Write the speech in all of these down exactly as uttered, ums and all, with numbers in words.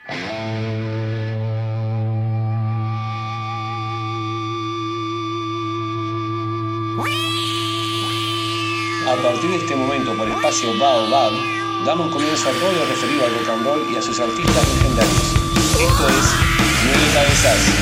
A partir de este momento, por espacio Baobab, damos comienzo a todo lo referido al rock and roll y a sus artistas legendarios. Esto es Nueve Cabezas.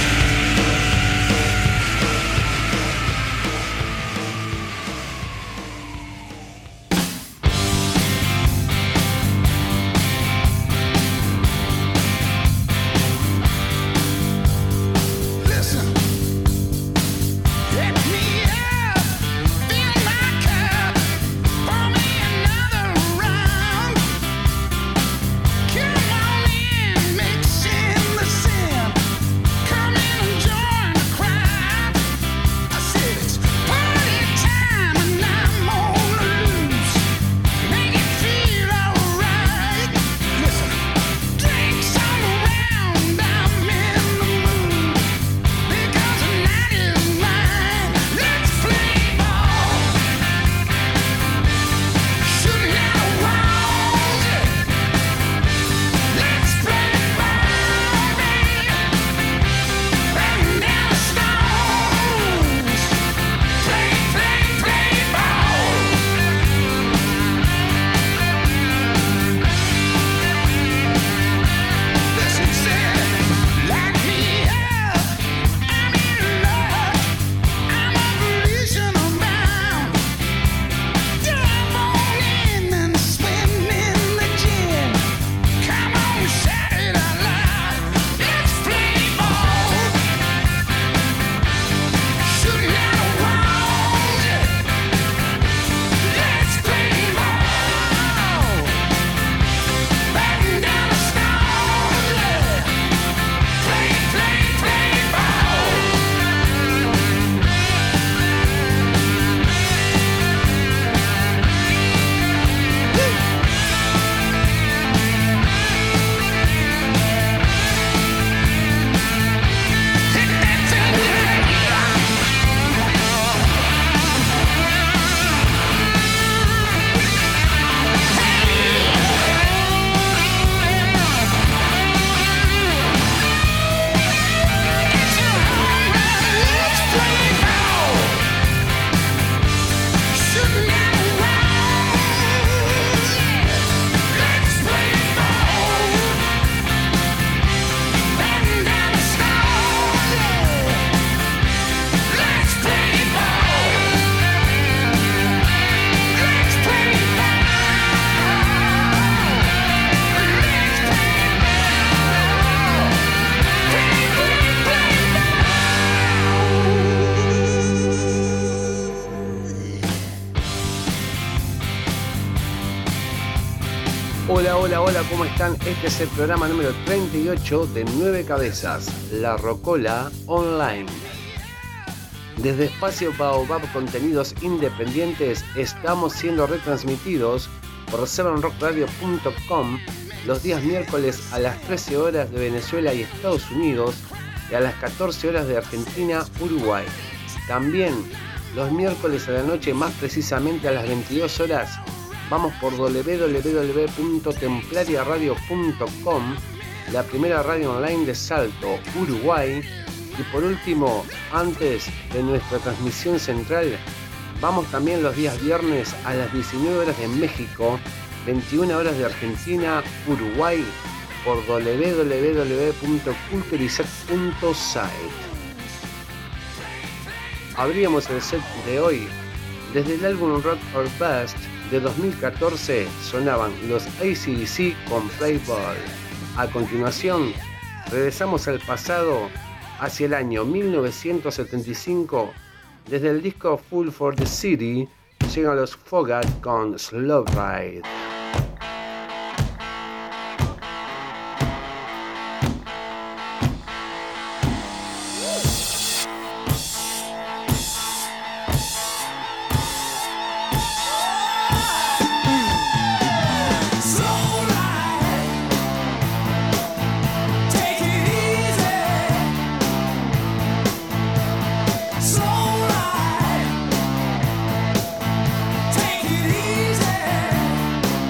Hola, hola, hola, ¿cómo están? Este es el programa número treinta y ocho de Nueve Cabezas, La Rocola Online. Desde Espacio Baobab Contenidos Independientes estamos siendo retransmitidos por seven rock radio punto com los días miércoles a las trece horas de Venezuela y Estados Unidos y a las catorce horas de Argentina, Uruguay. También los miércoles a la noche, más precisamente a las veintidós horas, vamos por doble u doble u doble u punto templaria radio punto com, la primera radio online de Salto, Uruguay. Y por último, antes de nuestra transmisión central, vamos también los días viernes a las diecinueve horas de México, veintiuna horas de Argentina, Uruguay, por doble u doble u doble u punto culturizar punto site. Abríamos el set de hoy. Desde el álbum Rock or Bust de dos mil catorce sonaban los A C D C con Play Ball. A continuación, regresamos al pasado hacia el año mil novecientos setenta y cinco. Desde el disco Fool for the City llegan los Fogat con Slow Ride. Take it easy.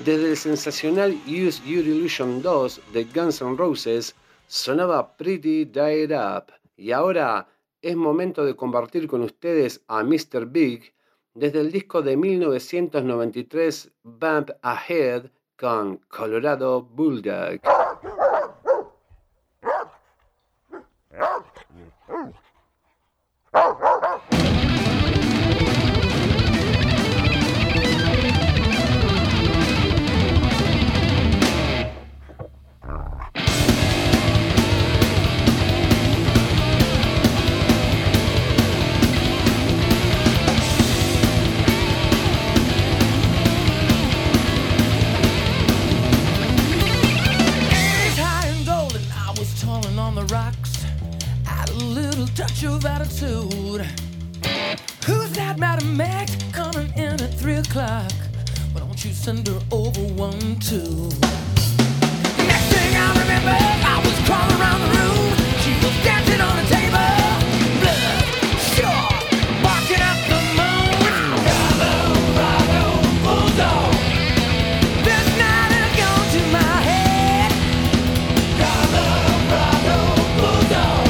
Desde el sensacional Use Your Illusion dos de Guns N' Roses sonaba Pretty Died Up, y ahora es momento de compartir con ustedes a mister Big desde el disco de mil novecientos noventa y tres Bump Ahead con Colorado Bulldog. Of attitude. Who's that Madam Max coming in at three o'clock? Why don't you send her over one, two? Next thing I remember, I was crawling around the room. She was dancing on a table. Blood, sure, barking up the moon. Colorado Bulldog. This night has gone to my head. Colorado Bulldog.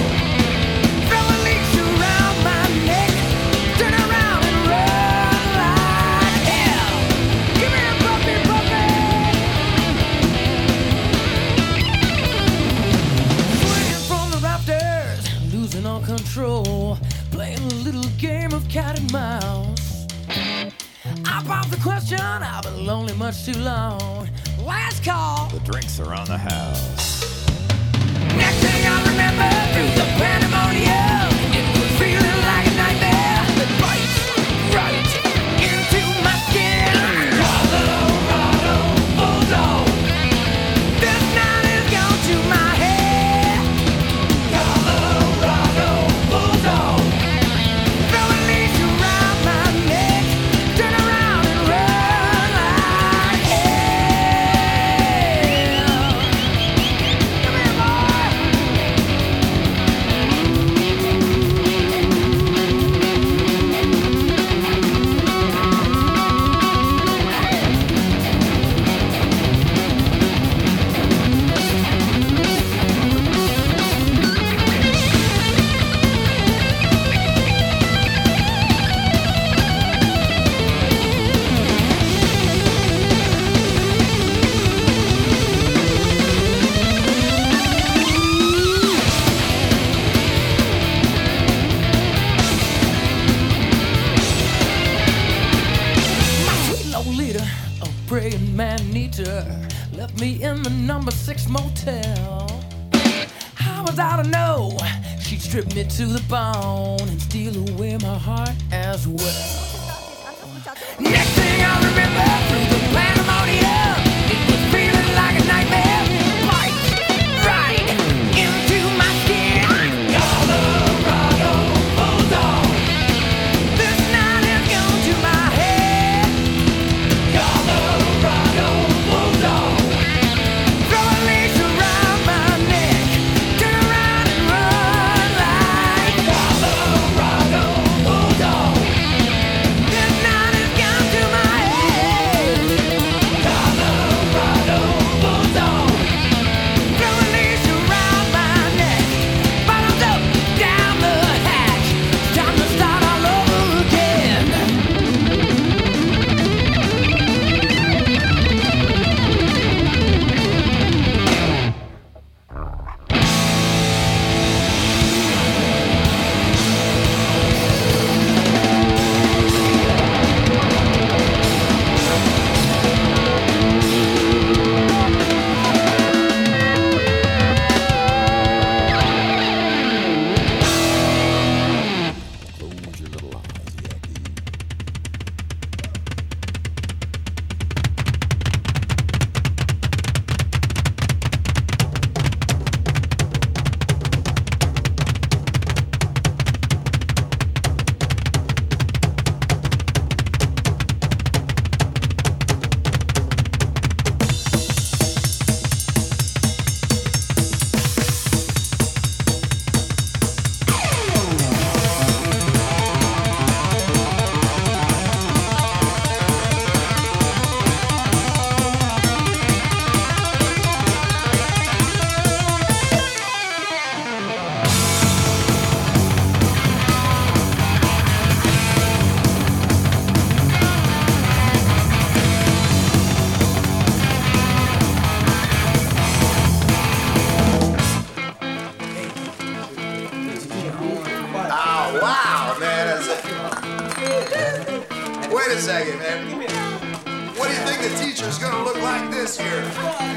Control, playing a little game of cat and mouse. I popped the question, I've been lonely much too long. Last call. The drinks are on the house. Next thing I remember, through the pandemonium, it was feeling like a nightmare that bites right into my skin. Colorado Bulldog. This night has gone to my head. Colorado Bulldog. Throw a leash around my neck, turn around and run like hell. Come here, boy. My sweet Lolita, a praying man-eater, left me in the number six motel. How was I to know she'd strip me to the bone and steal away my heart as well? Next thing I remember, through the pandemonium, it was feeling like a nightmare. Bites right into my skin. Colorado Bulldog. This night has gone to my head. Colorado Bulldog. Throw a leash around my neck, turn around and run like Colorado Bulldog. This night has gone to my head. wait a second, man. What do you think the teacher's gonna look like this year?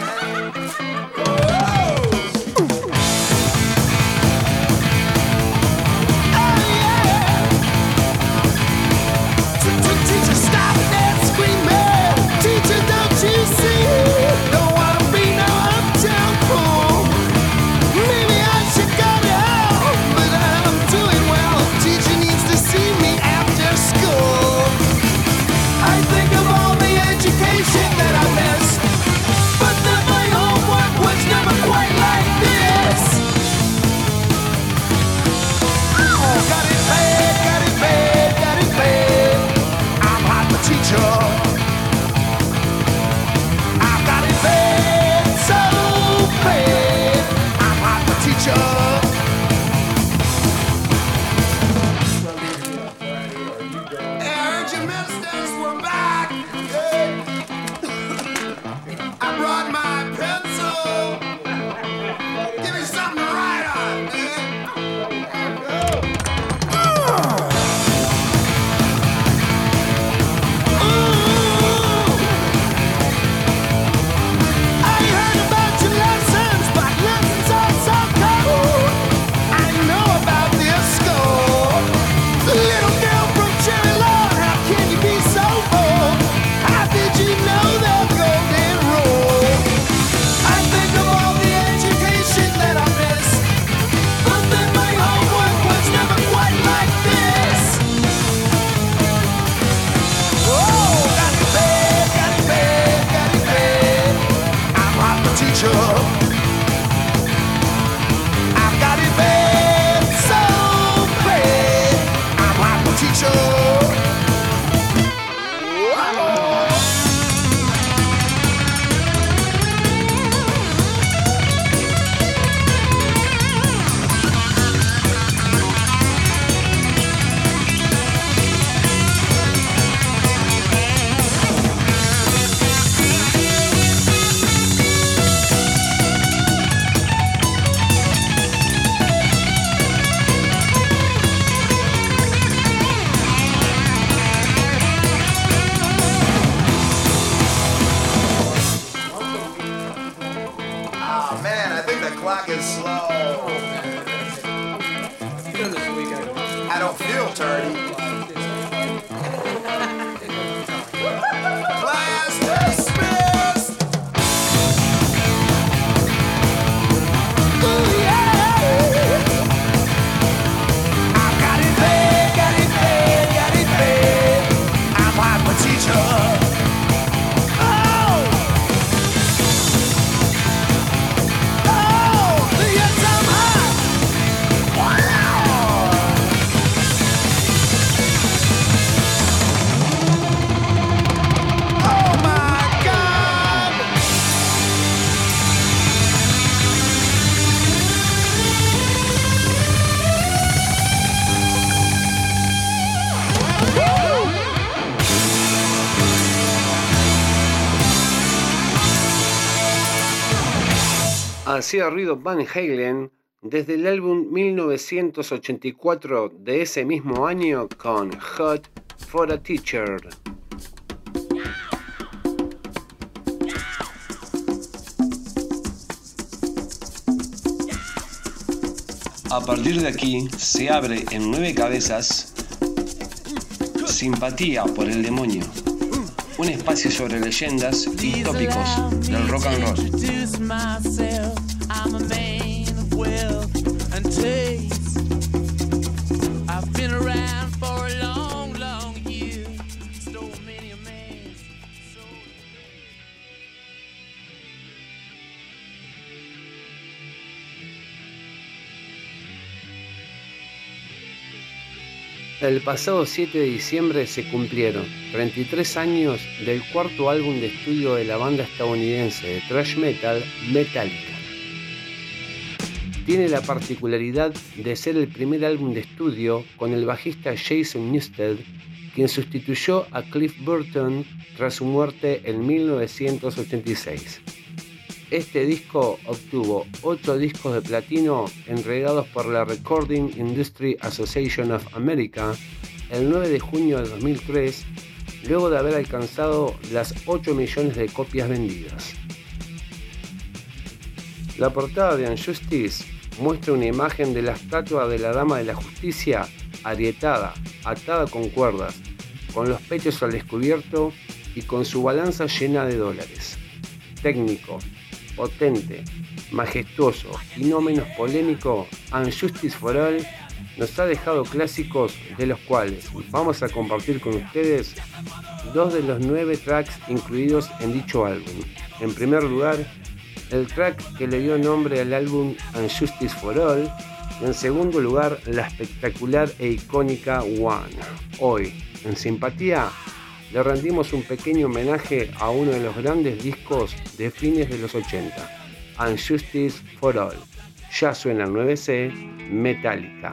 Hacía ruido Van Halen desde el álbum mil novecientos ochenta y cuatro de ese mismo año con Hot for a Teacher. A partir de aquí se abre en Nueve Cabezas Simpatía por el Demonio, un espacio sobre leyendas y tópicos del rock and roll. I'm a man of wealth and taste. I've been around for a long, long year. Stole many a man's soul. El pasado siete de diciembre se cumplieron treinta y tres años del cuarto álbum de estudio de la banda estadounidense de thrash metal Metallica. Tiene la particularidad de ser el primer álbum de estudio con el bajista Jason Newsted, quien sustituyó a Cliff Burton tras su muerte en mil novecientos ochenta y seis. Este disco obtuvo ocho discos de platino entregados por la Recording Industry Association of America el nueve de junio de dos mil tres luego de haber alcanzado las ocho millones de copias vendidas. La portada de Unjustice muestra una imagen de la estatua de la Dama de la Justicia agrietada, atada con cuerdas, con los pechos al descubierto y con su balanza llena de dólares. Técnico, potente, majestuoso y no menos polémico, Unjustice for All nos ha dejado clásicos de los cuales vamos a compartir con ustedes dos de los nueve tracks incluidos en dicho álbum. En primer lugar, el track que le dio nombre al álbum Unjustice for All, y en segundo lugar, la espectacular e icónica One. Hoy, en Simpatía, le rendimos un pequeño homenaje a uno de los grandes discos de fines de los ochenta, Unjustice for All. Ya suena el nueve C, Metallica.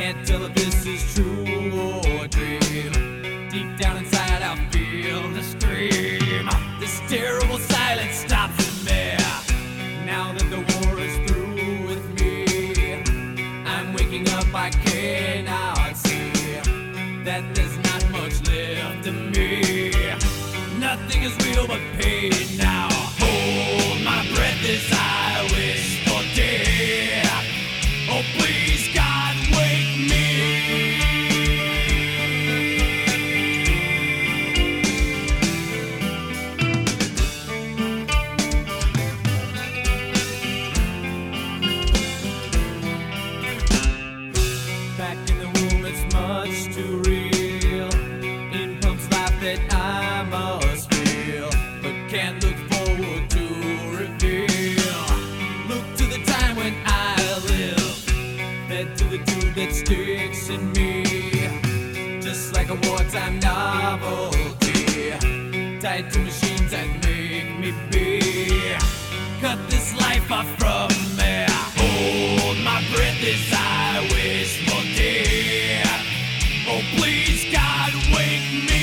Can't tell if this is true or a dream. Deep down inside I feel the scream. This terrible silence stops in me. Now that the war is through with me, I'm waking up, I cannot see that there's not much left of me. Nothing is real but pain now. Hold my breath as I wish for death. Oh please God, wake me. Back in the womb it's much too real. In pumps life that I must feel, but can't look forward to reveal. Look to the time when I live, fed to the tube that sticks in me, just like a wartime novelty, tied to machines that make me be. Cut this life off from me. Hold my breath as I wish for death. Oh please God, wake me.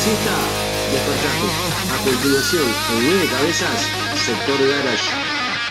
siesta, despertate. A continuación, en nueve cabezas, sector garage.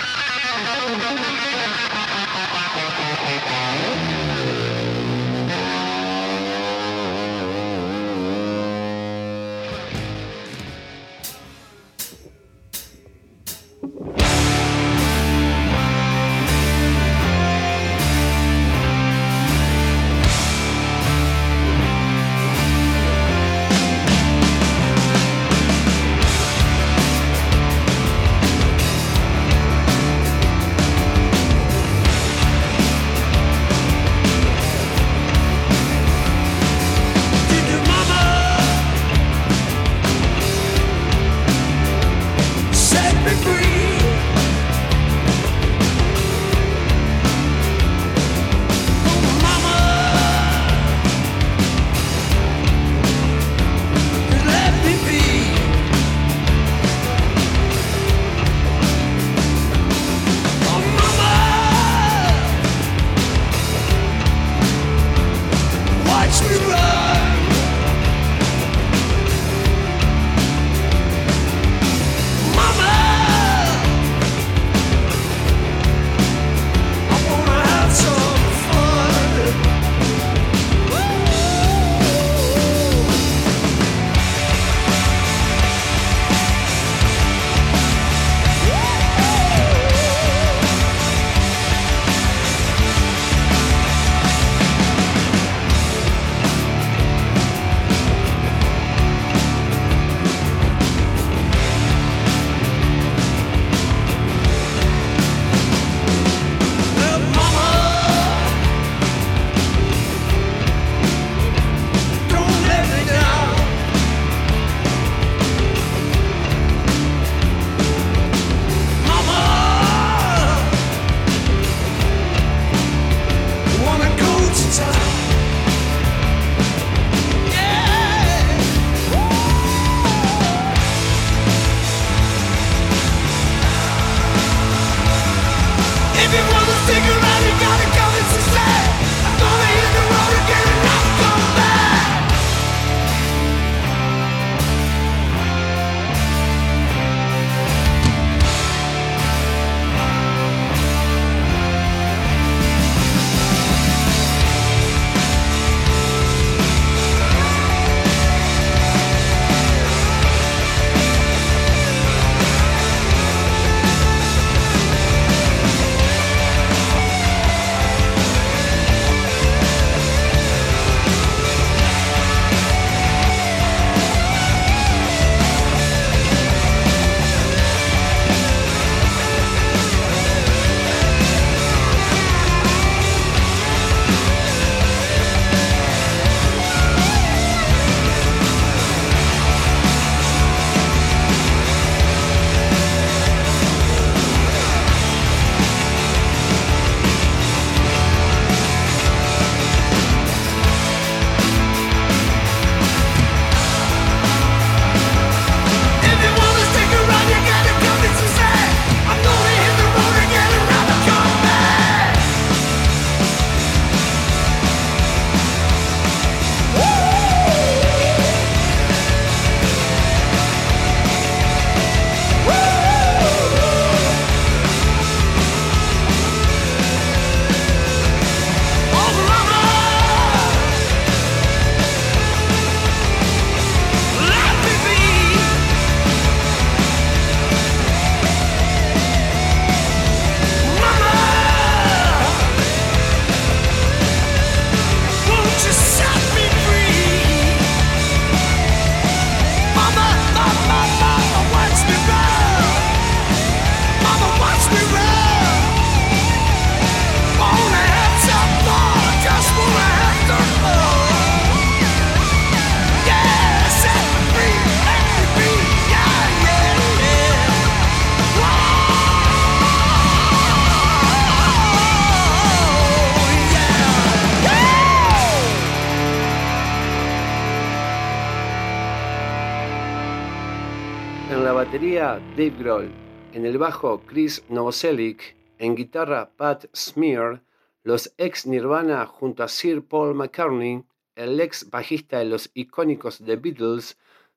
batería Dave Grohl, en el bajo Chris Novoselic, en guitarra Pat Smear, los ex Nirvana junto a Sir Paul McCartney, el ex bajista de los icónicos The Beatles,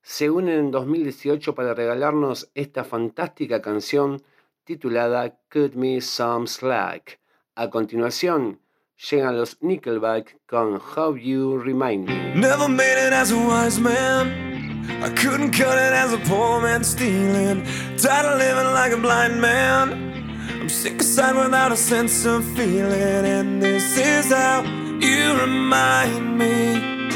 se unen en dos mil dieciocho para regalarnos esta fantástica canción titulada Cut Me Some Slack. A continuación, llegan los Nickelback con How You Remind Me. Never made it as a wise man. I couldn't cut it as a poor man stealing. Tired of living like a blind man. I'm sick aside without a sense of feeling. And this is how you remind me.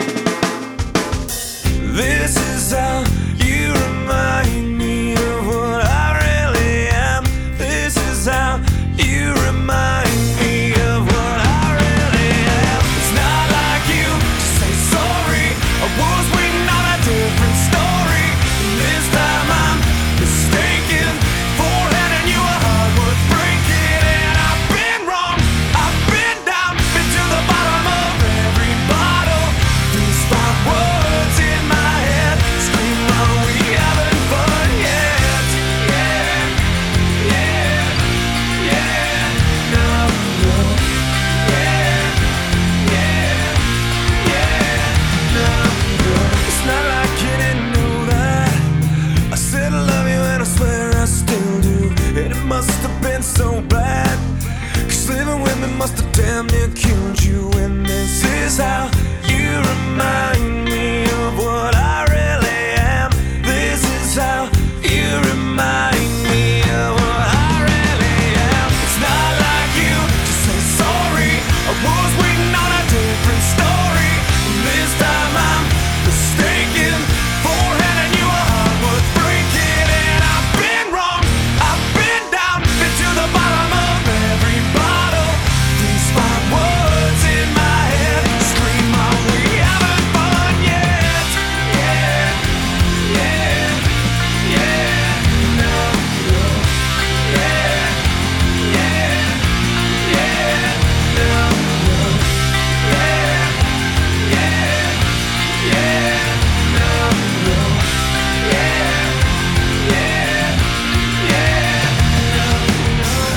This is how you remind me of what I really am. This is how you remind me of what I really am. It's not like you to say sorry. I was waiting on a different story. This time I'm mistaken for handing you a heart worth breaking. And I've been wrong, I've been down, been to the bottom of every bottle. These five words in my head scream, are we having fun yet? Yeah, yeah, yeah, no, no. Yeah, yeah, yeah, no, no. It's not like you didn't know that I said I love you and I swear I still do. And it must have been so bad, 'cause living with me must have damn near killed you. And this is how you remind me of what I really am. This is how you remind me of what I really am. It's not like you to say sorry. I was waiting on a different story. This time I'm mistaken for handing you a heart worth breaking. And I've been wrong, I've been down, been to the bottom of every bottle. These five words in my head scream, are we having fun yet? Yeah, yeah, yeah, no, no. Yeah, yeah, yeah, no, no. Yeah, yeah, yeah, no, no. Yeah, yeah, yeah, no, no.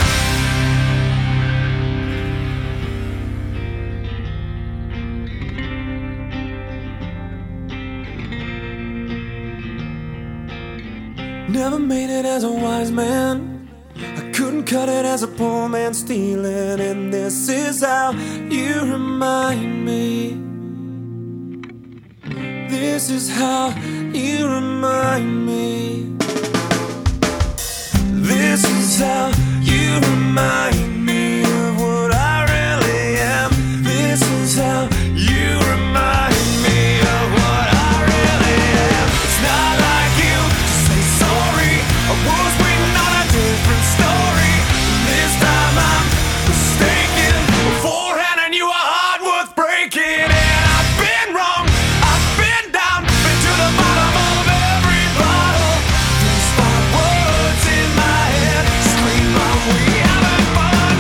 Never made it as a wise man. I couldn't cut it as a poor man stealing. And this is how you remind me. This is how you remind me. This is how you remind me of what I really am. This is how you remind me of what I really am. It's not like you to say sorry. I was waiting on a different story. This time I'm mistaken for handing you a heart worth breaking. And I've been wrong, I've been down, been to the bottom of every bottle. These five words in my head scream, are we having fun?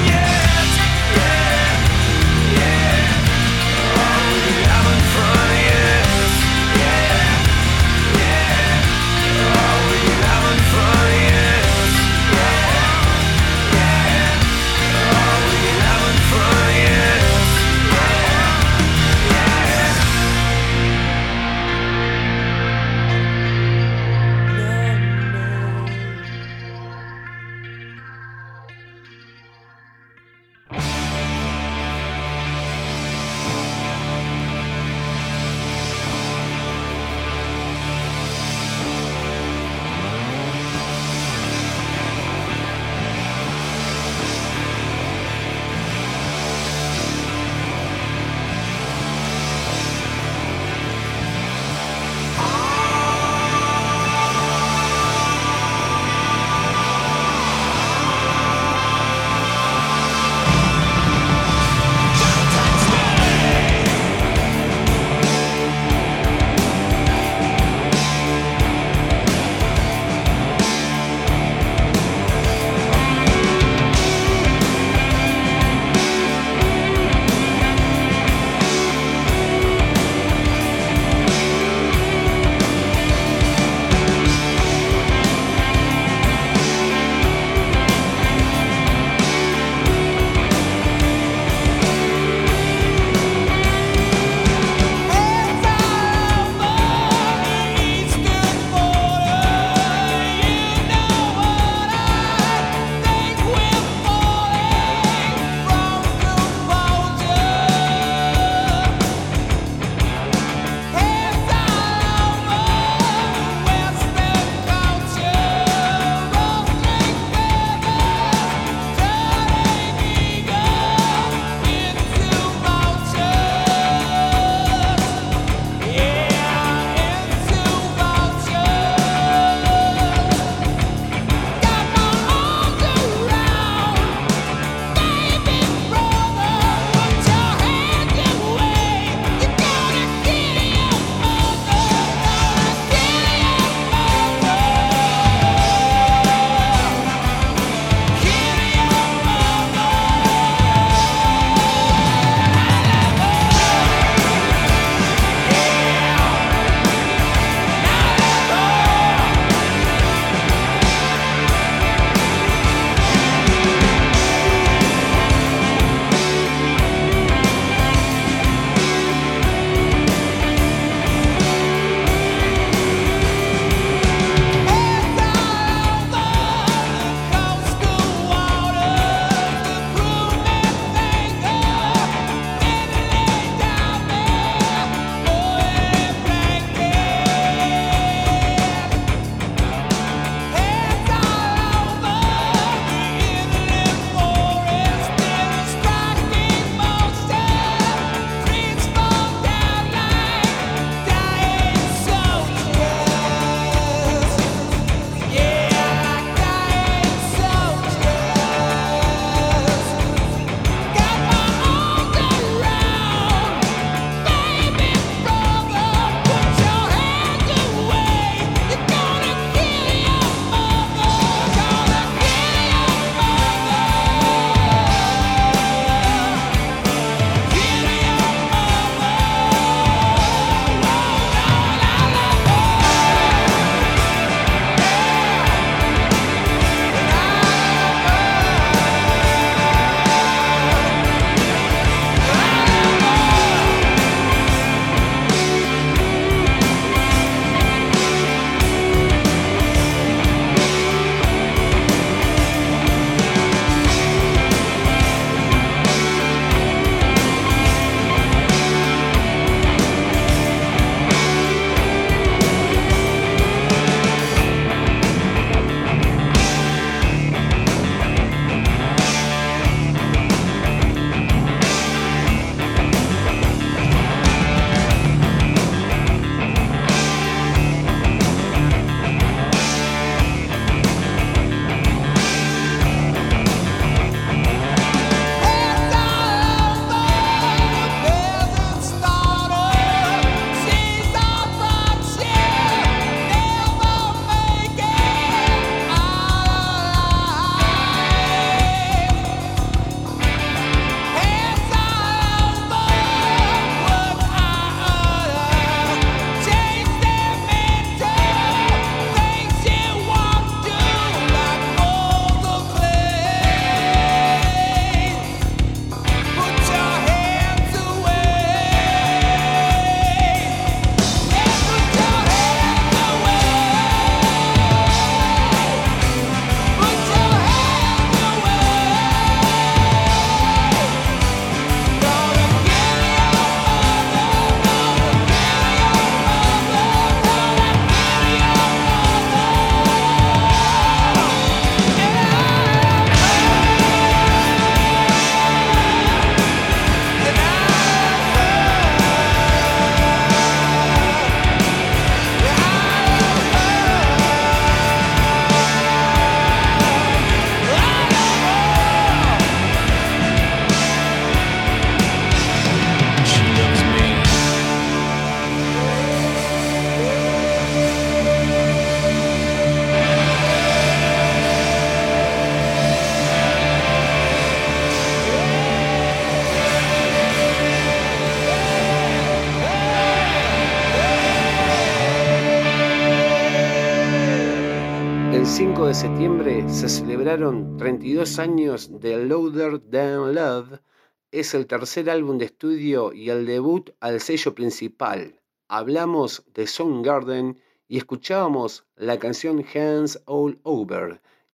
cinco de septiembre se celebraron treinta y dos años de Louder Than Love. Es el tercer álbum de estudio y el debut al sello principal. Hablamos de Soundgarden y escuchábamos la canción Hands All Over.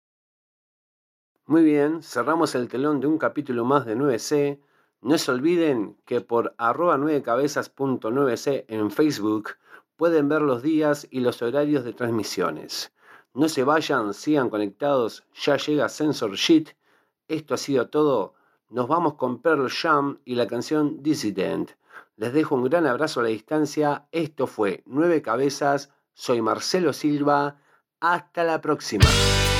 Muy bien, cerramos el telón de un capítulo más de nueve C. No se olviden que por arroba nueve cabezas punto nueve C en Facebook pueden ver los días y los horarios de transmisiones. No se vayan, sigan conectados, ya llega Censorship. Esto ha sido todo. Nos vamos con Pearl Jam y la canción Dissident. Les dejo un gran abrazo a la distancia. Esto fue Nueve Cabezas. Soy Marcelo Silva. Hasta la próxima.